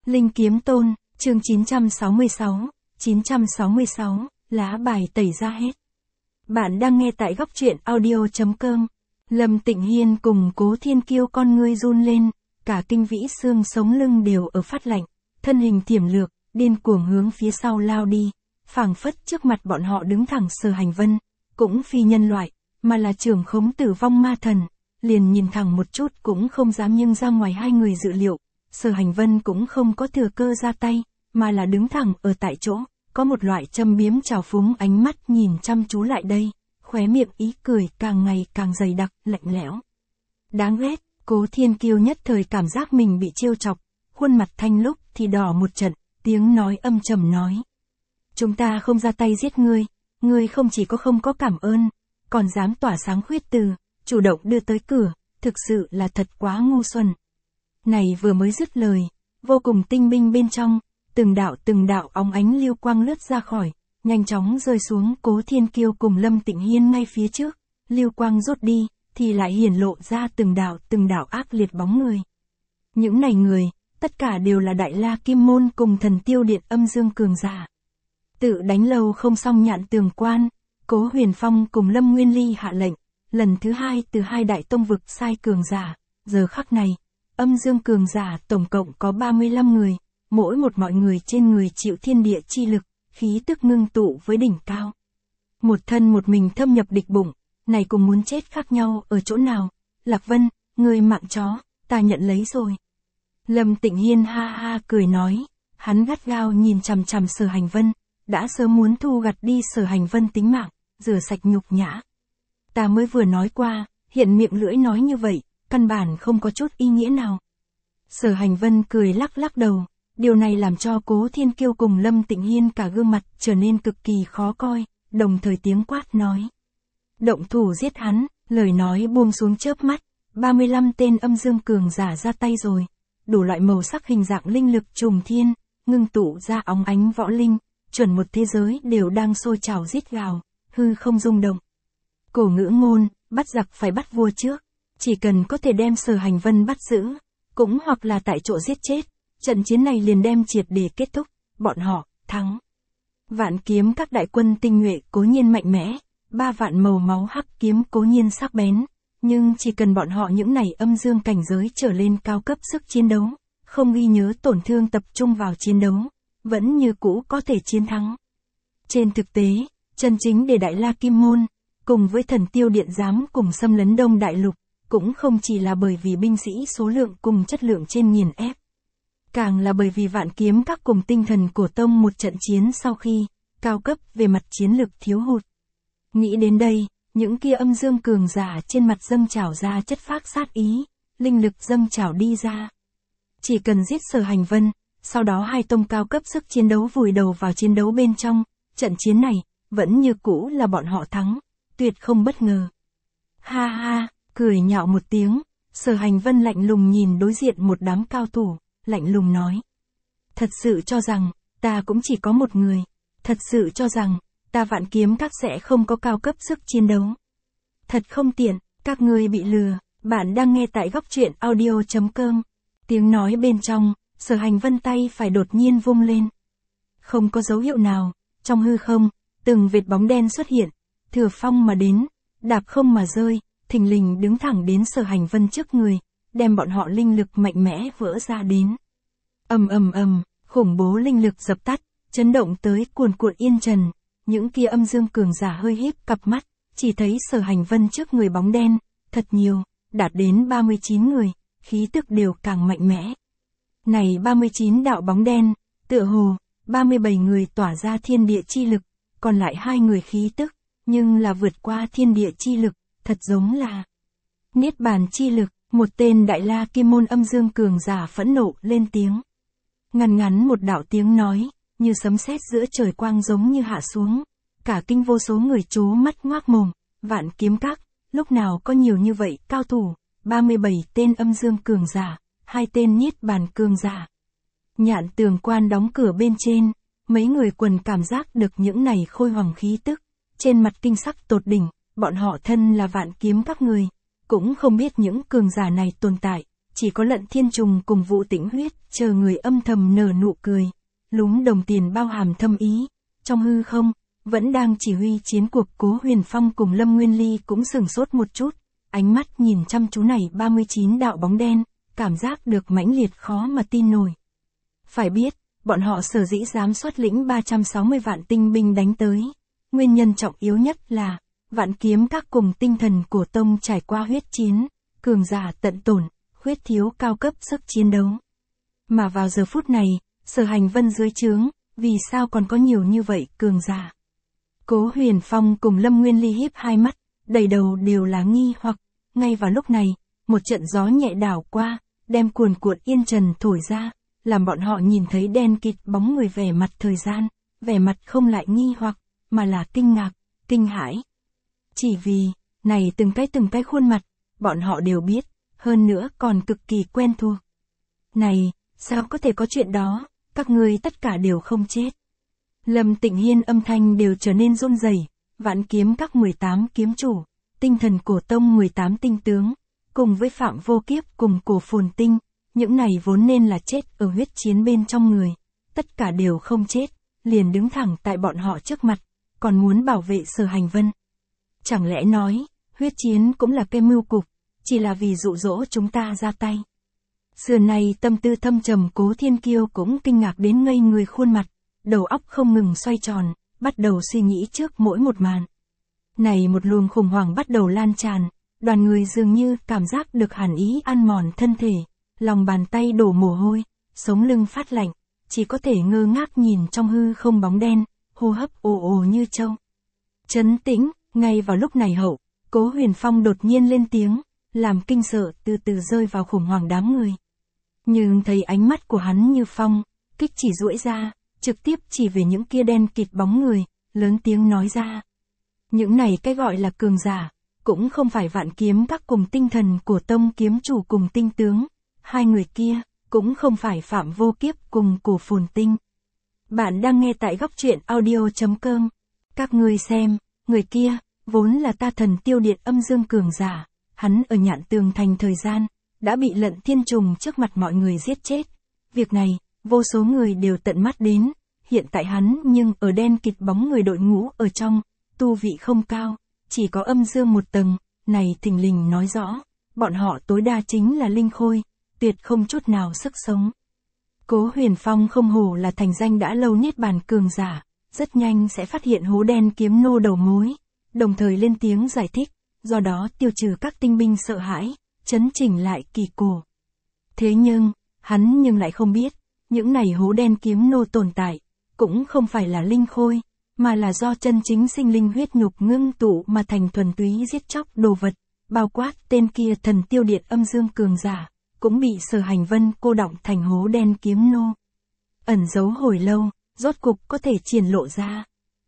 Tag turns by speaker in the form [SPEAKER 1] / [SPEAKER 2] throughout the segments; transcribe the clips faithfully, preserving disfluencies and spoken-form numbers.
[SPEAKER 1] Linh Kiếm Tôn, chương chín trăm sáu mươi sáu, chín trăm sáu mươi sáu, lá bài tẩy ra hết. Bạn đang nghe tại góc truyện audio chấm com. Lâm Tịnh Hiên cùng Cố Thiên Kiêu con ngươi run lên, cả kinh vĩ xương sống lưng đều ở phát lạnh, thân hình tiềm lược, điên cuồng hướng phía sau lao đi, phảng phất trước mặt bọn họ đứng thẳng Sở Hành Vân, cũng phi nhân loại, mà là trưởng khống tử vong ma thần, liền nhìn thẳng một chút cũng không dám nhưng ra ngoài hai người dự liệu. Sở Hành Vân cũng không có thừa cơ ra tay, mà là đứng thẳng ở tại chỗ, có một loại châm biếm trào phúng ánh mắt nhìn chăm chú lại đây, khóe miệng ý cười càng ngày càng dày đặc, lạnh lẽo. Đáng ghét, Cố Thiên Kiêu nhất thời cảm giác mình bị trêu chọc, khuôn mặt thanh lúc thì đỏ một trận, tiếng nói âm trầm nói. Chúng ta không ra tay giết ngươi, ngươi không chỉ có không có cảm ơn, còn dám tỏa sáng khuyết từ, chủ động đưa tới cửa, thực sự là thật quá ngu xuẩn. Này vừa mới dứt lời, vô cùng tinh minh bên trong, từng đạo từng đạo óng ánh lưu quang lướt ra khỏi, nhanh chóng rơi xuống Cố Thiên Kiêu cùng Lâm Tịnh Hiên ngay phía trước, lưu quang rốt đi, thì lại hiển lộ ra từng đạo từng đạo ác liệt bóng người. Những này người, tất cả đều là Đại La Kim Môn cùng Thần Tiêu Điện âm dương cường giả. Tự đánh lâu không xong nhạn tường quan, Cố Huyền Phong cùng Lâm Nguyên Ly hạ lệnh, lần thứ hai từ hai đại tông vực sai cường giả, giờ khắc này. Âm dương cường giả tổng cộng có ba mươi lăm người, mỗi một mọi người trên người chịu thiên địa chi lực, khí tức ngưng tụ với đỉnh cao. Một thân một mình thâm nhập địch bụng, này cùng muốn chết khác nhau ở chỗ nào? Lạc Vân, người mạng chó, ta nhận lấy rồi. Lâm Tịnh Hiên ha ha cười nói, hắn gắt gao nhìn chằm chằm Sở Hành Vân, đã sớm muốn thu gặt đi Sở Hành Vân tính mạng, rửa sạch nhục nhã. Ta mới vừa nói qua, hiện miệng lưỡi nói như vậy. Căn bản không có chút ý nghĩa nào. Sở Hành Vân cười lắc lắc đầu, điều này làm cho Cố Thiên Kiêu cùng Lâm Tịnh Hiên cả gương mặt trở nên cực kỳ khó coi, đồng thời tiếng quát nói. Động thủ giết hắn, lời nói buông xuống chớp mắt, ba mươi lăm tên âm dương cường giả ra tay rồi, đủ loại màu sắc hình dạng linh lực trùng thiên, ngưng tụ ra óng ánh võ linh, chuẩn một thế giới đều đang sôi trào rít gào, hư không rung động. Cổ ngữ ngôn, bắt giặc phải bắt vua trước. Chỉ cần có thể đem Sở Hành Vân bắt giữ, cũng hoặc là tại chỗ giết chết, trận chiến này liền đem triệt để kết thúc, bọn họ, thắng. Vạn kiếm các đại quân tinh nhuệ cố nhiên mạnh mẽ, ba vạn màu máu hắc kiếm cố nhiên sắc bén, nhưng chỉ cần bọn họ những này âm dương cảnh giới trở lên cao cấp sức chiến đấu, không ghi nhớ tổn thương tập trung vào chiến đấu, vẫn như cũ có thể chiến thắng. Trên thực tế, chân chính để Đại La Kim Môn, cùng với Thần Tiêu Điện dám cùng xâm lấn Đông Đại Lục, cũng không chỉ là bởi vì binh sĩ số lượng cùng chất lượng trên nghiền ép. Càng là bởi vì vạn kiếm các cùng tinh thần cổ tông một trận chiến sau khi, cao cấp về mặt chiến lực thiếu hụt. Nghĩ đến đây, những kia âm dương cường giả trên mặt dâng trào ra chất phác sát ý, linh lực dâng trào đi ra. Chỉ cần giết Sở Hành Vân, sau đó hai tông cao cấp sức chiến đấu vùi đầu vào chiến đấu bên trong, trận chiến này, vẫn như cũ là bọn họ thắng, tuyệt không bất ngờ. Ha ha! Cười nhạo một tiếng, Sở Hành Vân lạnh lùng nhìn đối diện một đám cao thủ, lạnh lùng nói. Thật sự cho rằng, ta cũng chỉ có một người. Thật sự cho rằng, ta vạn kiếm các sẽ không có cao cấp sức chiến đấu. Thật không tiện, các ngươi bị lừa, bạn đang nghe tại góc truyện audio chấm com. Tiếng nói bên trong, Sở Hành Vân tay phải đột nhiên vung lên. Không có dấu hiệu nào, trong hư không, từng vệt bóng đen xuất hiện, thừa phong mà đến, đạp không mà rơi. Thình lình đứng thẳng đến Sở Hành Vân trước người, đem bọn họ linh lực mạnh mẽ vỡ ra đến. Ầm ầm ầm, khủng bố linh lực dập tắt, chấn động tới cuồn cuộn yên trần, những kia âm dương cường giả hơi híp cặp mắt, chỉ thấy Sở Hành Vân trước người bóng đen, thật nhiều, đạt đến ba mươi chín người, khí tức đều càng mạnh mẽ. Này ba mươi chín đạo bóng đen, tựa hồ, ba mươi bảy người tỏa ra thiên địa chi lực, còn lại hai người khí tức, nhưng là vượt qua thiên địa chi lực. Thật giống là Niết Bàn chi lực, một tên Đại La Kim Môn âm dương cường giả phẫn nộ lên tiếng. Ngắn ngắn một đạo tiếng nói, như sấm sét giữa trời quang giống như hạ xuống, cả kinh vô số người trố mắt ngoác mồm, vạn kiếm các, lúc nào có nhiều như vậy cao thủ, ba mươi bảy tên âm dương cường giả, hai tên Niết Bàn cường giả. Nhạn tường quan đóng cửa bên trên, mấy người quần cảm giác được những này khôi hoàng khí tức, trên mặt kinh sắc tột đỉnh. Bọn họ thân là vạn kiếm các người, cũng không biết những cường giả này tồn tại, chỉ có Lận Thiên Trùng cùng Vũ Tĩnh Huyết chờ người âm thầm nở nụ cười, lúm đồng tiền bao hàm thâm ý. Trong hư không, vẫn đang chỉ huy chiến cuộc Cố Huyền Phong cùng Lâm Nguyên Ly cũng sửng sốt một chút, ánh mắt nhìn chăm chú này ba mươi chín đạo bóng đen, cảm giác được mãnh liệt khó mà tin nổi. Phải biết, bọn họ sở dĩ dám xuất lĩnh ba trăm sáu mươi vạn tinh binh đánh tới, nguyên nhân trọng yếu nhất là, Vạn Kiếm Các cùng tinh thần cổ tông trải qua huyết chiến, cường giả tận tổn, khuyết thiếu cao cấp sức chiến đấu. Mà vào giờ phút này, Sở Hành Vân dưới trướng, vì sao còn có nhiều như vậy cường giả? Cố Huyền Phong cùng Lâm Nguyên Ly híp hai mắt, đầy đầu đều là nghi hoặc. Ngay vào lúc này, một trận gió nhẹ đảo qua, đem cuồn cuộn yên trần thổi ra, làm bọn họ nhìn thấy đen kịt bóng người vẻ mặt thời gian, vẻ mặt không lại nghi hoặc, mà là kinh ngạc, kinh hãi. Chỉ vì, này từng cái từng cái khuôn mặt, bọn họ đều biết, hơn nữa còn cực kỳ quen thuộc. Này, sao có thể có chuyện đó, các ngươi tất cả đều không chết. Lâm Tịnh Hiên âm thanh đều trở nên run rẩy, Vạn Kiếm Các mười tám kiếm chủ, tinh thần cổ tông mười tám tinh tướng, cùng với Phạm Vô Kiếp cùng Cổ Phồn Tinh, những này vốn nên là chết ở huyết chiến bên trong người, tất cả đều không chết, liền đứng thẳng tại bọn họ trước mặt, còn muốn bảo vệ Sở Hành Vân. Chẳng lẽ nói, huyết chiến cũng là cái mưu cục, chỉ là vì dụ dỗ chúng ta ra tay. Xưa này tâm tư thâm trầm Cố Thiên Kiêu cũng kinh ngạc đến ngây người khuôn mặt, đầu óc không ngừng xoay tròn, bắt đầu suy nghĩ trước mỗi một màn. Này một luồng khủng hoảng bắt đầu lan tràn, đoàn người dường như cảm giác được hàn ý ăn mòn thân thể, lòng bàn tay đổ mồ hôi, sống lưng phát lạnh, chỉ có thể ngơ ngác nhìn trong hư không bóng đen, hô hấp ồ ồ như trâu. Trấn tĩnh, ngay vào lúc này hậu, Cố Huyền Phong đột nhiên lên tiếng, làm kinh sợ từ từ rơi vào khủng hoảng đám người. Nhưng thấy ánh mắt của hắn như phong, kích chỉ duỗi ra, trực tiếp chỉ về những kia đen kịt bóng người, lớn tiếng nói ra. Những này cái gọi là cường giả, cũng không phải Vạn Kiếm Các cùng tinh thần của tông kiếm chủ cùng tinh tướng, hai người kia, cũng không phải Phạm Vô Kiếp cùng Cổ Phồn Tinh. Bạn đang nghe tại góc truyện audio.com. Các ngươi xem, người kia, vốn là ta Thần Tiêu Điện âm dương cường giả, hắn ở Nhạn Tường Thành thời gian, đã bị Lận Thiên Trùng trước mặt mọi người giết chết. Việc này, vô số người đều tận mắt đến, hiện tại hắn nhưng ở đen kịt bóng người đội ngũ ở trong, tu vị không cao, chỉ có âm dương một tầng, này thình lình nói rõ, bọn họ tối đa chính là linh khôi, tuyệt không chút nào sức sống. Cố Huyền Phong không hổ là thành danh đã lâu niết bàn cường giả, rất nhanh sẽ phát hiện hố đen kiếm nô đầu mối, đồng thời lên tiếng giải thích, do đó tiêu trừ các tinh binh sợ hãi, chấn chỉnh lại kỳ cổ. Thế nhưng, hắn nhưng lại không biết, những này hố đen kiếm nô tồn tại, cũng không phải là linh khôi, mà là do chân chính sinh linh huyết nhục ngưng tụ mà thành thuần túy giết chóc đồ vật, bao quát tên kia Thần Tiêu Điện âm dương cường giả, cũng bị Sở Hành Vân cô đọng thành hố đen kiếm nô. Ẩn giấu hồi lâu, rốt cục có thể triển lộ ra.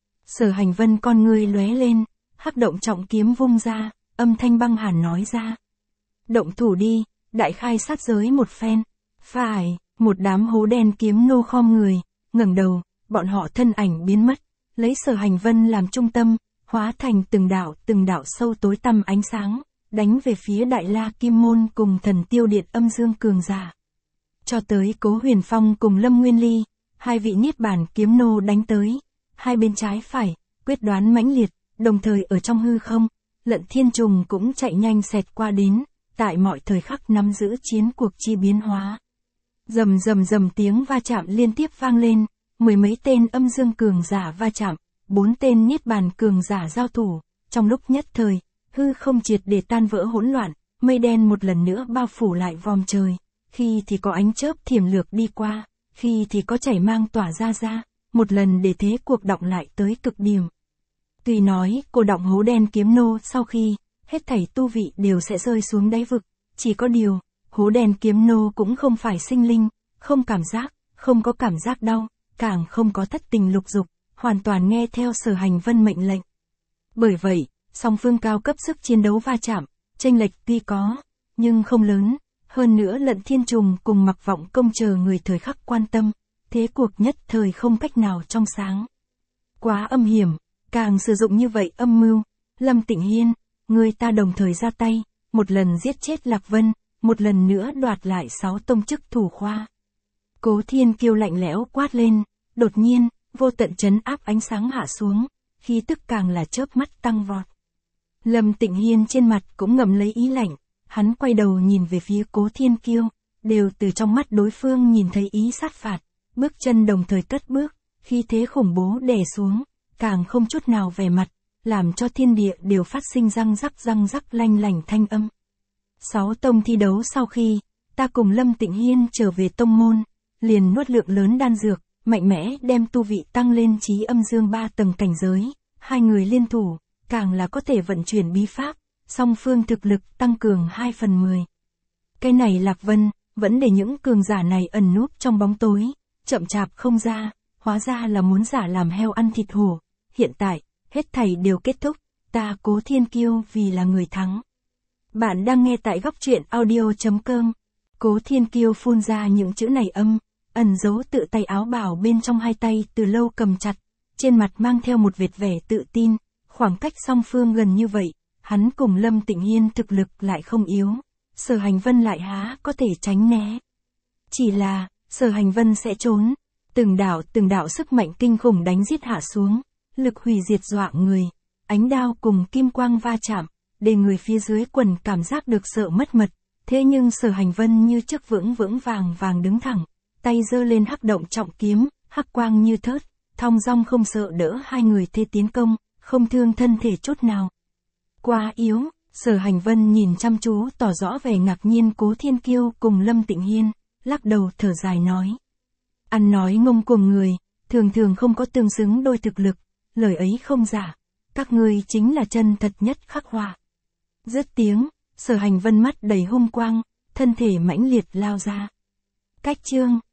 [SPEAKER 1] Sở Hành Vân con ngươi lóe lên, hắc động trọng kiếm vung ra, âm thanh băng hàn nói ra. Động thủ đi, đại khai sát giới một phen. Phải, một đám hố đen kiếm nô khom người, ngẩng đầu, bọn họ thân ảnh biến mất, lấy Sở Hành Vân làm trung tâm, hóa thành từng đạo từng đạo sâu tối tăm ánh sáng, đánh về phía Đại La Kim Môn cùng Thần Tiêu Điện âm dương cường giả. Cho tới Cố Huyền Phong cùng Lâm Nguyên Ly, hai vị niết bàn kiếm nô đánh tới, hai bên trái phải, quyết đoán mãnh liệt, đồng thời ở trong hư không, Lận Thiên Trùng cũng chạy nhanh xẹt qua đến, tại mọi thời khắc nắm giữ chiến cuộc chi biến hóa. Rầm rầm rầm tiếng va chạm liên tiếp vang lên, mười mấy tên âm dương cường giả va chạm, bốn tên niết bàn cường giả giao thủ, trong lúc nhất thời, hư không triệt để tan vỡ hỗn loạn, mây đen một lần nữa bao phủ lại vòm trời, khi thì có ánh chớp thiểm lược đi qua, khi thì có chảy mang tỏa ra ra, một lần để thế cuộc động lại tới cực điểm. Tuy nói, cô động hố đen kiếm nô sau khi, hết thảy tu vị đều sẽ rơi xuống đáy vực, chỉ có điều, hố đen kiếm nô cũng không phải sinh linh, không cảm giác, không có cảm giác đau, càng không có thất tình lục dục, hoàn toàn nghe theo Sở Hành Vân mệnh lệnh. Bởi vậy, song phương cao cấp sức chiến đấu va chạm, chênh lệch tuy có, nhưng không lớn, hơn nữa Lận Thiên Trùng cùng Mặc Vọng Công chờ người thời khắc quan tâm, thế cuộc nhất thời không cách nào trong sáng. Quá âm hiểm, càng sử dụng như vậy âm mưu, Lâm Tịnh Hiên, người ta đồng thời ra tay, một lần giết chết Lạc Vân, một lần nữa đoạt lại sáu tông chức thủ khoa. Cố Thiên Kiêu lạnh lẽo quát lên, đột nhiên, vô tận trấn áp ánh sáng hạ xuống, khí tức càng là chớp mắt tăng vọt. Lâm Tịnh Hiên trên mặt cũng ngậm lấy ý lạnh, hắn quay đầu nhìn về phía Cố Thiên Kiêu, đều từ trong mắt đối phương nhìn thấy ý sát phạt, bước chân đồng thời cất bước, khí thế khủng bố đè xuống, càng không chút nào vẻ mặt, làm cho thiên địa đều phát sinh răng rắc răng rắc lanh lảnh thanh âm. Sáu tông thi đấu sau khi, ta cùng Lâm Tịnh Hiên trở về tông môn, liền nuốt lượng lớn đan dược, mạnh mẽ đem tu vị tăng lên chí âm dương ba tầng cảnh giới, hai người liên thủ, càng là có thể vận chuyển bí pháp, song phương thực lực tăng cường hai phần mười. Cái này Lạc Vân, vẫn để những cường giả này ẩn núp trong bóng tối, chậm chạp không ra, hóa ra là muốn giả làm heo ăn thịt hổ. Hiện tại, hết thảy đều kết thúc, ta Cố Thiên Kiêu vì là người thắng. Bạn đang nghe tại góc truyện audio.com. Cố Thiên Kiêu phun ra những chữ này âm, ẩn giấu tự tay áo bào bên trong hai tay từ lâu cầm chặt, trên mặt mang theo một vệt vẻ tự tin, khoảng cách song phương gần như vậy, hắn cùng Lâm Tịnh Hiên thực lực lại không yếu, Sở Hành Vân lại há có thể tránh né. Chỉ là, Sở Hành Vân sẽ trốn, từng đạo từng đạo sức mạnh kinh khủng đánh giết hạ xuống, lực hủy diệt dọa người, ánh đao cùng kim quang va chạm, để người phía dưới quần cảm giác được sợ mất mật, thế nhưng Sở Hành Vân như trước vững vững vàng vàng đứng thẳng, tay giơ lên hắc động trọng kiếm, hắc quang như thớt, thong dong không sợ đỡ hai người thê tiến công, không thương thân thể chút nào. Quá yếu, Sở Hành Vân nhìn chăm chú tỏ rõ vẻ ngạc nhiên Cố Thiên Kiêu cùng Lâm Tịnh Hiên, lắc đầu thở dài nói. Ăn nói ngông cuồng người, thường thường không có tương xứng đôi thực lực, lời ấy không giả, các ngươi chính là chân thật nhất khắc họa. Dứt tiếng, Sở Hành Vân mắt đầy hung quang, thân thể mãnh liệt lao ra. Cách chương